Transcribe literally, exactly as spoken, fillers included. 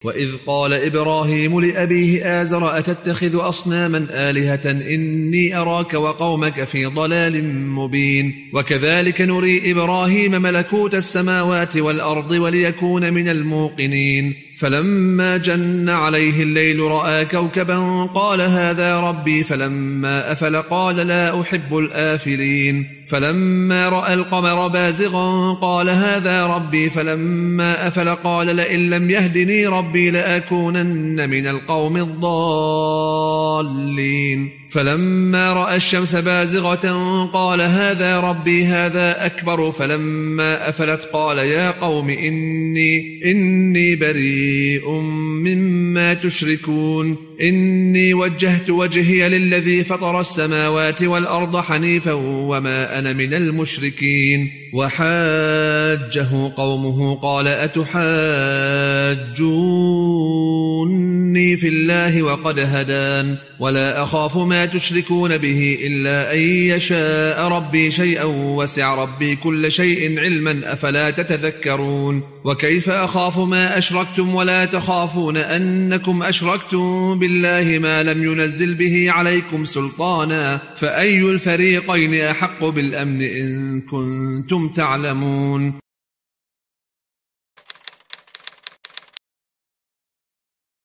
وإذ قال إبراهيم لأبيه آزر أتتخذ أصناما آلهة إني أراك وقومك في ضلال مبين وكذلك نري إبراهيم ملكوت السماوات والأرض وليكون من الموقنين فلما جن عليه الليل رأى كوكبا قال هذا ربي فلما أفل قال لا أحب الآفلين فلما رأى القمر بازغا قال هذا ربي فلما أفل قال لئن لم يهدني ربي لأكونن من القوم الضالين فلما رأى الشمس بازغة قال هذا ربي هذا أكبر فلما أفلت قال يا قوم إني, إني بريء مما تشركون إني وجهت وجهي للذي فطر السماوات والأرض حنيفا وما أنا من المشركين وحاجه قومه قال أتحاجوني في الله وقد هدان ولا أخاف ما تشركون به إلا أن يشاء ربي شيئا وسع ربي كل شيء علما أفلا تتذكرون وكيف أخاف ما أشركتم ولا تخافون أنكم أشركتم بالله ما لم ينزل به عليكم سلطانا فأي الفريقين أحق بالأمن إن كنتم تعلمون